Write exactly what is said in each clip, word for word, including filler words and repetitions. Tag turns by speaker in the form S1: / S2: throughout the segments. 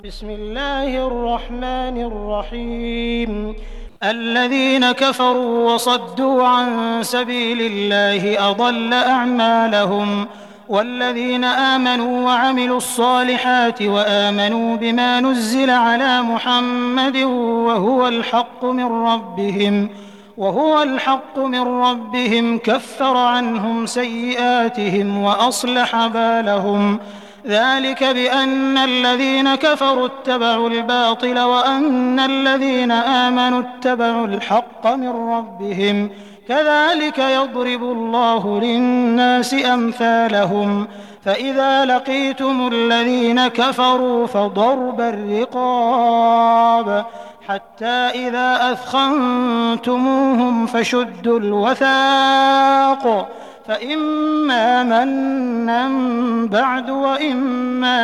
S1: بسم الله الرحمن الرحيم الذين كفروا وصدوا عن سبيل الله أضل أعمالهم والذين آمنوا وعملوا الصالحات وآمنوا بما نزل على محمد وهو الحق من ربهم وهو الحق من ربهم كفر عنهم سيئاتهم وأصلح بالهم ذلك بأن الذين كفروا اتبعوا الباطل وأن الذين آمنوا اتبعوا الحق من ربهم كذلك يضرب الله للناس أمثالهم فإذا لقيتم الذين كفروا فضرب الرقاب حتى إذا أثخنتموهم فشدوا الوثاق فإما منا بعد وإما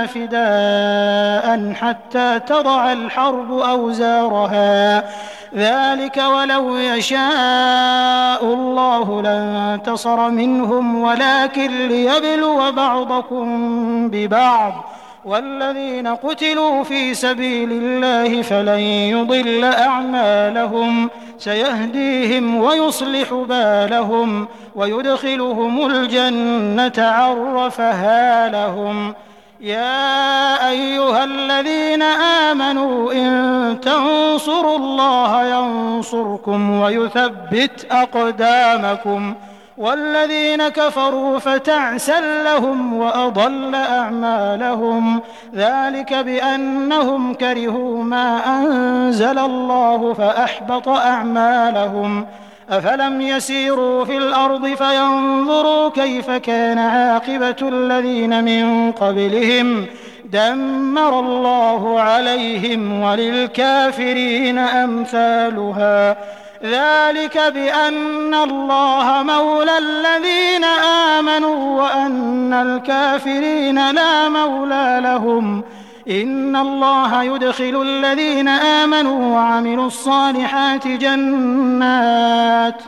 S1: فداء حتى تضع الحرب أوزارها ذلك ولو يشاء الله لانتصر منهم ولكن ليبلو بعضكم ببعض والذين قتلوا في سبيل الله فلن يضل أعمالهم سيهديهم ويصلح بالهم ويدخلهم الجنة عرفها لهم يا أيها الذين آمنوا إن تنصروا الله ينصركم ويثبت أقدامكم والذين كفروا فتعسا لهم وأضل أعمالهم ذلك بأنهم كرهوا ما أنزل الله فأحبط أعمالهم أفلم يسيروا في الأرض فينظروا كيف كان عاقبة الذين من قبلهم دمر الله عليهم وللكافرين أمثالها ذلك بأن الله مولى الذين آمنوا وأن الكافرين لا مولى لهم إن الله يدخل الذين آمنوا وعملوا الصالحات جنات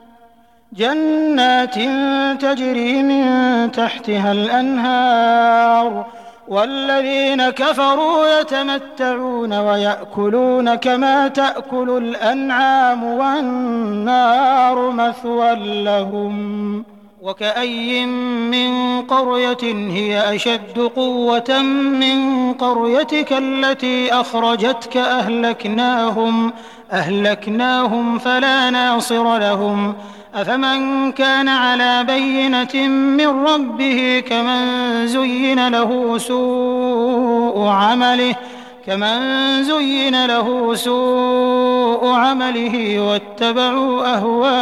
S1: جنات تجري من تحتها الأنهار والذين كفروا يتمتعون ويأكلون كما تأكل الأنعام والنار مثوى لهم وكأي من قرية هي أشد قوة من قريتك التي أخرجتك أهلكناهم أهلكناهم فلا ناصر لهم أفمن كان على بينة من ربه كمن زين له سوء عمله كمن زين له سوء عمله واتبعوا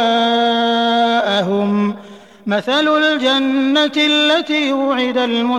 S1: أهواءهم مثل الجنة التي وعد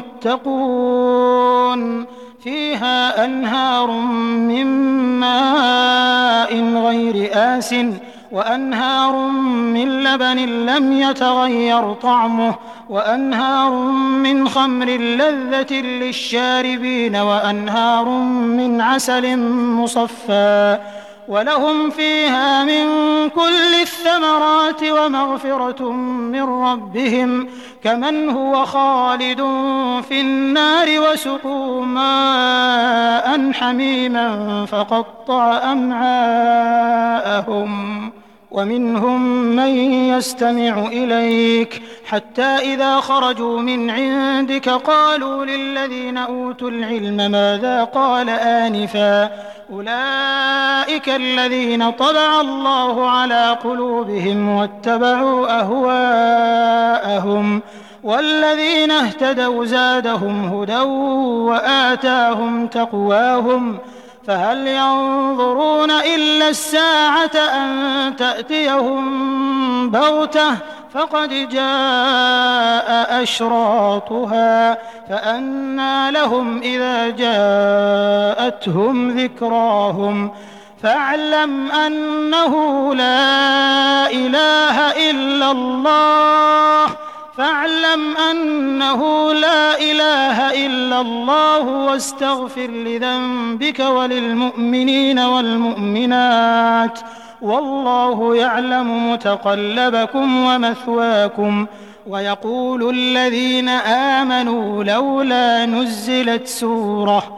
S1: المتقون فيها أنهار من ماء غير آسٍ وأنهار من لبن لم يتغير طعمه وأنهار من خمر لذة للشاربين وأنهار من عسل مصفى ولهم فيها من كل الثمرات ومغفرة من ربهم كمن هو خالد في النار وسقوا ماء حميما فقطع أمعاءهم ومنهم من يستمع إليك حتى إذا خرجوا من عندك قالوا للذين أوتوا العلم ماذا قال آنفا أولئك الذين طبع الله على قلوبهم واتبعوا أهواءهم والذين اهتدوا زادهم هدى وآتاهم تقواهم فهل ينظرون إلا الساعة أن تأتيهم بغتة فقد جاء أشراطها فأنى لهم إذا جاءتهم ذكراهم فاعلم أنه لا إله إلا الله فاعلم أنه لا إله إلا الله واستغفر لذنبك وللمؤمنين والمؤمنات والله يعلم متقلبكم ومثواكم ويقول الذين آمنوا لولا نزلت سورة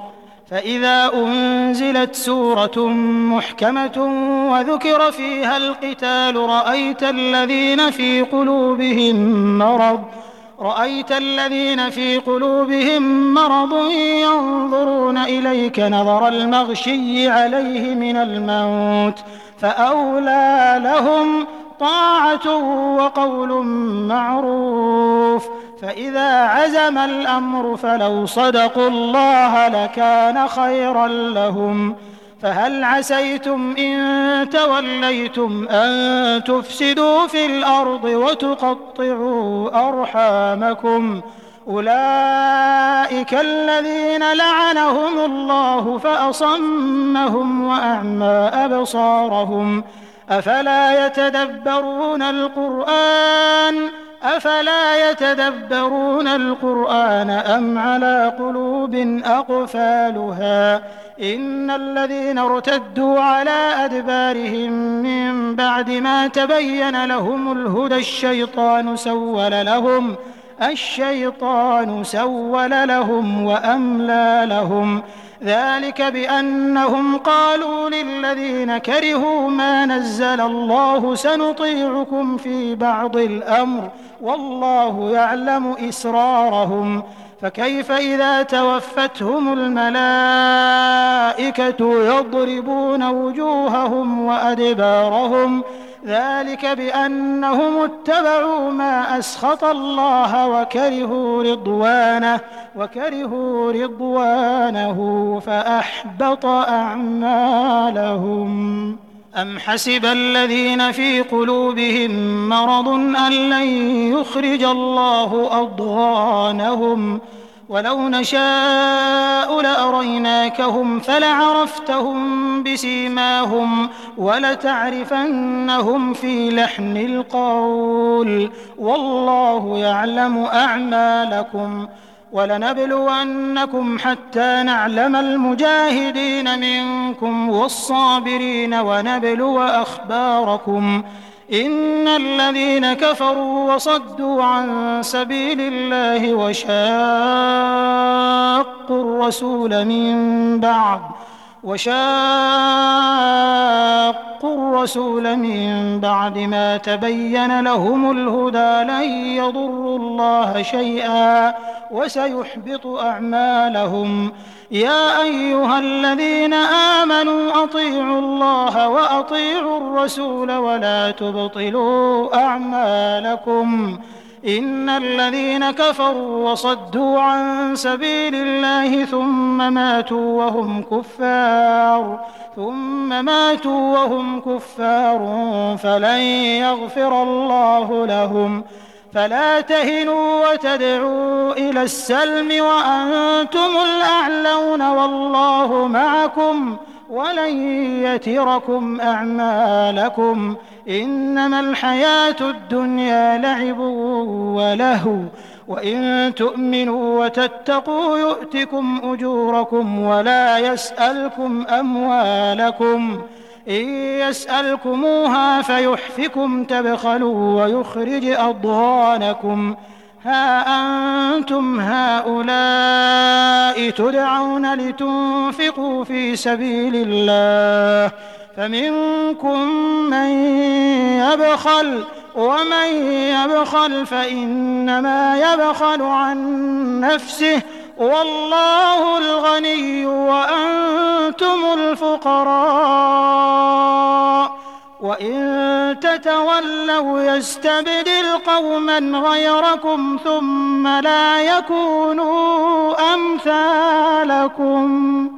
S1: فإذا أنزلت سورة محكمة وذكر فيها القتال رأيت الذين في قلوبهم مرض رأيت الذين في قلوبهم مرض ينظرون إليك نظر المغشي عليه من الموت فأولى لهم طاعة وقول معروف. فإذا عزم الأمر فلو صدقوا الله لكان خيرا لهم. فهل عسيتم إن توليتم أن تفسدوا في الأرض وتقطعوا أرحامكم؟ أولئك الذين لعنهم الله فأصمهم وأعمى أبصارهم. أفلا يتدبرون القرآن أفلا يتدبرون القرآن أم على قلوب أقفالها؟ إن الذين ارتدوا على أدبارهم من بعد ما تبين لهم الهدى الشيطان سول لهم الشيطان سول لهم وأملى لهم. ذلك بأنهم قالوا للذين كرهوا ما نزل الله سنطيعكم في بعض الأمر والله يعلم إسرارهم. فكيف إذا توفتهم الملائكة يضربون وجوههم وأدبارهم؟ ذلك بأنهم اتبعوا ما أسخط الله وكرهوا رضوانه وكرهوا رضوانه فأحبط أعمالهم. أم حسب الذين في قلوبهم مرض أن لن يخرج الله أضغانهم ولو نشاء لأريناكهم فلعرفتهم بسيماهم ولتعرفنهم في لحن القول والله يعلم أعمالكم. ولنبلونكم حتى نعلم المجاهدين منكم والصابرين ونبلو أخباركم. إن الذين كفروا وصدوا عن سبيل الله وشاقوا الرسول من بعد وشاقوا الرسول من بعد ما تبين لهم الهدى لن يضروا الله شيئا وسيحبط أعمالهم. يا أيها الذين آمنوا أطيعوا الله وأطيعوا الرسول ولا تبطلوا أعمالكم. إن الذين كفروا وصدوا عن سبيل الله ثم ماتوا وهم كفار ثم ماتوا وهم كفار فلن يغفر الله لهم. فلا تهنوا وتدعوا إلى السلم وأنتم الأعلون والله معكم ولن يتركم أعمالكم. إنما الحياة الدنيا لعب ولهو وإن تؤمنوا وتتقوا يؤتكم أجوركم ولا يسألكم أموالكم. إن يسألكموها فيحفكم تبخلوا ويخرج أضغانكم. ها أنتم هؤلاء تدعون لتنفقوا في سبيل الله فمنكم من يبخل ومن يبخل فإنما يبخل عن نفسه والله الغني وأنتم الفقراء وإن تتولوا يستبدل قوما غيركم ثم لا يكونوا أمثالكم.